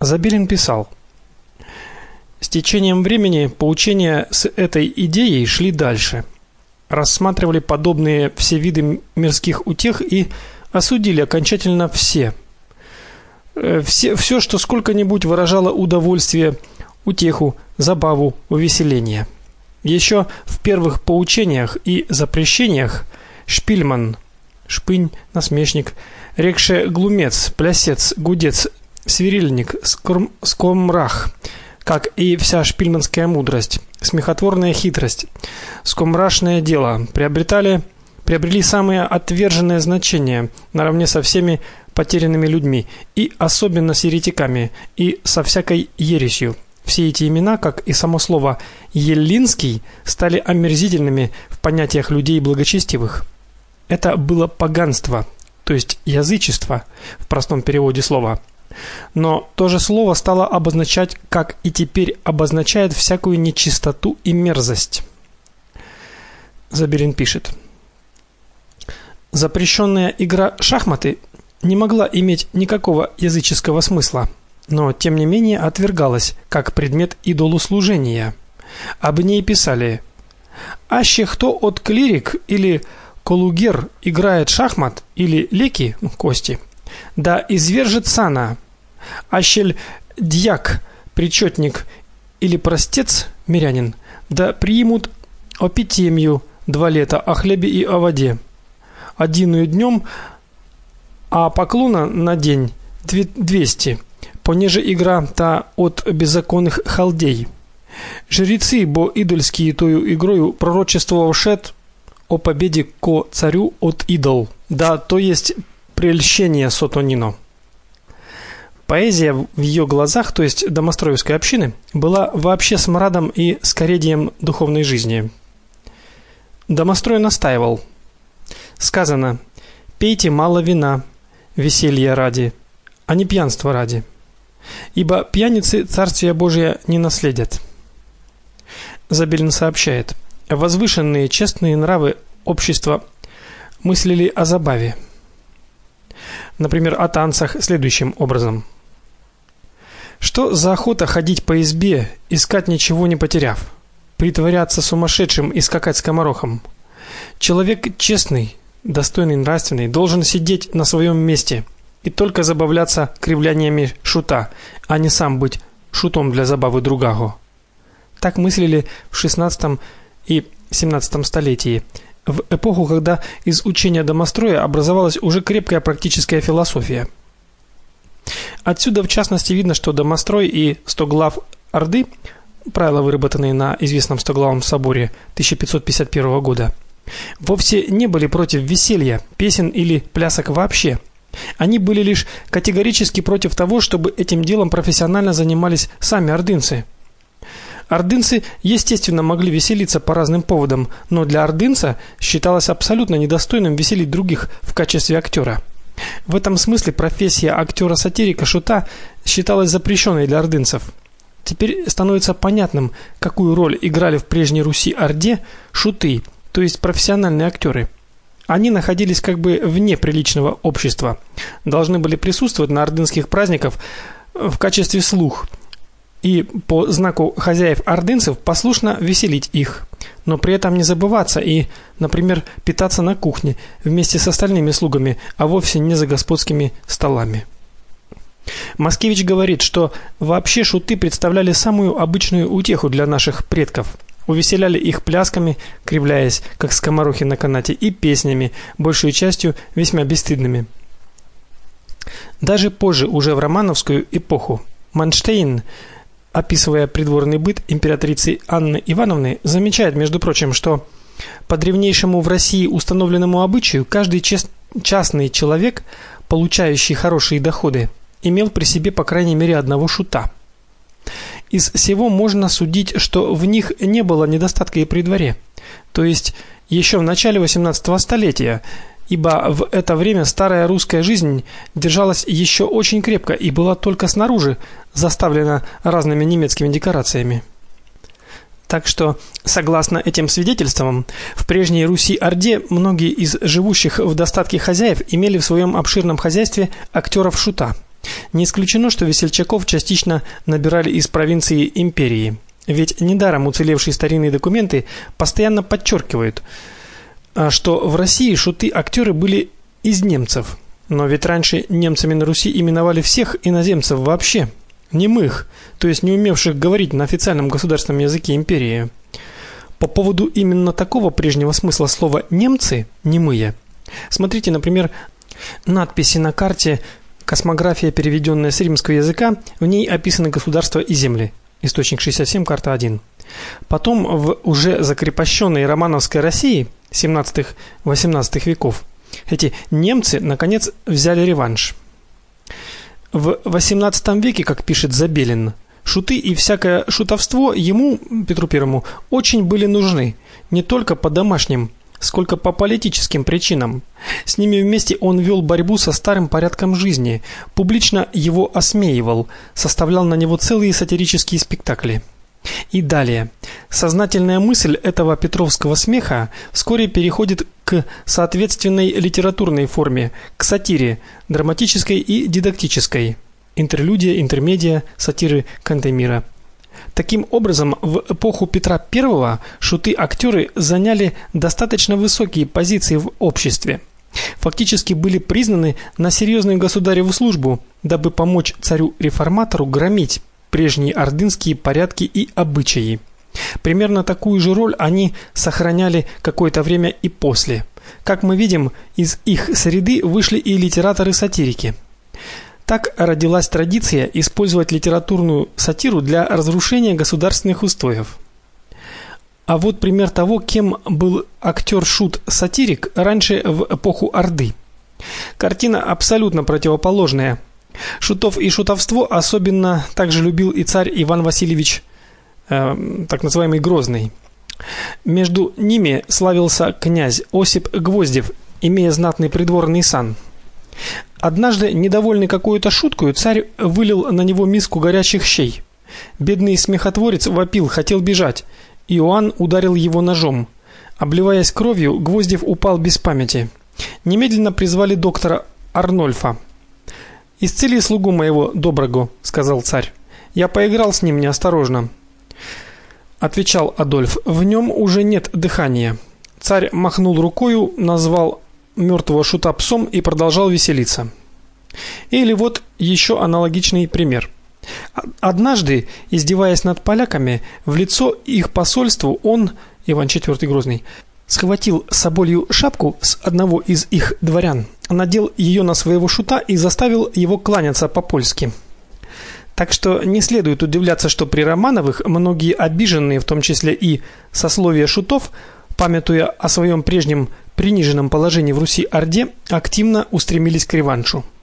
Забелин писал: с течением времени поучения с этой идеей шли дальше. Рассматривали подобные все виды мирских утех и осудили окончательно все, что сколько-нибудь выражало удовольствие, утеху, забаву, увеселение. Еще в первых поучениях и запрещениях Шпильман, шпынь, насмешник, рекше глумец, плясец, гудец, свирельник, скомрах, как и вся шпильманская мудрость, смехотворная хитрость, скомрашное дело приобрели самое отверженное значение наравне со всеми потерянными людьми и особенно с еретиками и со всякой ересью. Все эти имена, как и само слово «еллинский», стали омерзительными в понятиях людей благочестивых. Это было поганство, то есть язычество в простом переводе слова. Но то же слово стало обозначать, как и теперь обозначает, всякую нечистоту и мерзость. Забелин пишет: запрещенная игра шахматы не могла иметь никакого языческого смысла, но тем не менее отвергалась как предмет идолослужения. Об ней писали: аще кто от клирик или колугер играет шахмат или леки, кости, да извержет сана, ащель дьяк, причетник или простец, мирянин, да приимут опитемью 2 лета о хлебе и о воде, одиную днем, а поклона на день 200, понеже игра та от беззаконных халдей. Жрецы, бо идольские тою игрою пророчествовавшет о победе ко царю от идол, да то есть прельщение сотонино. Поэзия в ее глазах, то есть домостроевской общины, была вообще смрадом и скоредием духовной жизни. Домострой настаивал. Сказано: пейте мало вина, веселья ради, а не пьянства ради, ибо пьяницы Царствия Божия не наследят. Забелин сообщает: возвышенные честные нравы общества мыслили о забаве. Например, о танцах следующим образом: что за охота ходить по избе, искать ничего не потеряв, притворяться сумасшедшим и скакать скоморохом? Человек честный, достойный, нравственный должен сидеть на своем месте и только забавляться кривляниями шута, а не сам быть шутом для забавы другого. Так мыслили в XVI и XVII столетии, в эпоху, когда из учения домостроя образовалась уже крепкая практическая философия. Отсюда в частности видно, что домострой и стоглав Орды, правила, выработанные на известном Стоглавом соборе 1551 года, вовсе не были против веселья, песен или плясок вообще. Они были лишь категорически против того, чтобы этим делом профессионально занимались сами ордынцы. Ордынцы, естественно, могли веселиться по разным поводам, но для ордынца считалось абсолютно недостойным веселить других в качестве актера. В этом смысле профессия актера-сатирика-шута считалась запрещенной для ордынцев. Теперь становится понятным, какую роль играли в прежней Руси орде шуты, то есть профессиональные актеры. Они находились как бы вне приличного общества, должны были присутствовать на ордынских праздниках в качестве слуг и по знаку хозяев ордынцев послушно веселить их, но при этом не забываться и, например, питаться на кухне вместе с остальными слугами, а вовсе не за господскими столами. Маскевич говорит, что вообще шуты представляли самую обычную утеху для наших предков. Увеселяли их плясками, кривляясь, как скоморохи на канате, и песнями, большей частью весьма бесстыдными. Даже позже, уже в романовскую эпоху, Манштейн, описывая придворный быт императрицы Анны Ивановны, замечает, между прочим, что по древнейшему в России установленному обычаю каждый частный человек, получающий хорошие доходы, имел при себе по крайней мере одного шута. Из всего можно судить, что в них не было недостатка и при дворе, то есть еще в начале XVIII столетия, ибо в это время старая русская жизнь держалась еще очень крепко и была только снаружи заставлена разными немецкими декорациями. Так что, согласно этим свидетельствам, в прежней Руси-Орде многие из живущих в достатке хозяев имели в своем обширном хозяйстве актеров шута. Не исключено, что весельчаков частично набирали из провинции империи. Ведь недаром уцелевшие старинные документы постоянно подчеркивают, что в России шуты-актеры были из немцев. Но ведь раньше немцами на Руси именовали всех иноземцев вообще, немых, то есть не умевших говорить на официальном государственном языке империи. По поводу именно такого прежнего смысла слова «немцы» – немые. Смотрите, например, надписи на карте «Космография, переведенная с римского языка», в ней описаны государства и земли. Источник 67, карта 1. Потом в уже закрепощенной романовской России 17-18 веков эти немцы наконец взяли реванш. В XVIII веке, как пишет Забелин, шуты и всякое шутовство ему, Петру I, очень были нужны, не только по домашним, сколько по политическим причинам. С ними вместе он вел борьбу со старым порядком жизни, публично его осмеивал, составлял на него целые сатирические спектакли. И далее. Сознательная мысль этого петровского смеха вскоре переходит к соответственной литературной форме, к сатире, драматической и дидактической. Интерлюдия, интермедия, сатиры Кантемира. Таким образом, в эпоху Петра I шуты-актеры заняли достаточно высокие позиции в обществе. Фактически были признаны на серьезную государеву службу, дабы помочь царю-реформатору громить прежние ордынские порядки и обычаи. Примерно такую же роль они сохраняли какое-то время и после. Как мы видим, из их среды вышли и литераторы-сатирики. Так родилась традиция использовать литературную сатиру для разрушения государственных устоев. А вот пример того, кем был актер-шут-сатирик раньше в эпоху Орды. Картина абсолютно противоположная. Шутов и шутовство особенно также любил и царь Иван Васильевич, так называемый Грозный. Между ними славился князь Осип Гвоздев, имея знатный придворный сан. Однажды, недовольный какой-то шуткой, царь вылил на него миску горячих щей. Бедный смехотворец вопил, хотел бежать. Иоанн ударил его ножом. Обливаясь кровью, Гвоздев упал без памяти. Немедленно призвали доктора Арнольфа. «Исцели слугу моего доброго», — сказал царь. «Я поиграл с ним неосторожно». Отвечал Адольф: «В нем уже нет дыхания». Царь махнул рукою, назвал мертвого шута псом и продолжал веселиться. Или вот еще аналогичный пример. Однажды, издеваясь над поляками, в лицо их посольству он, Иван IV Грозный, схватил соболью шапку с одного из их дворян, надел ее на своего шута и заставил его кланяться по-польски. Так что не следует удивляться, что при Романовых многие обиженные, в том числе и сословие шутов, памятуя о своем прежнем приниженном положении в Руси-Орде, активно устремились к реваншу.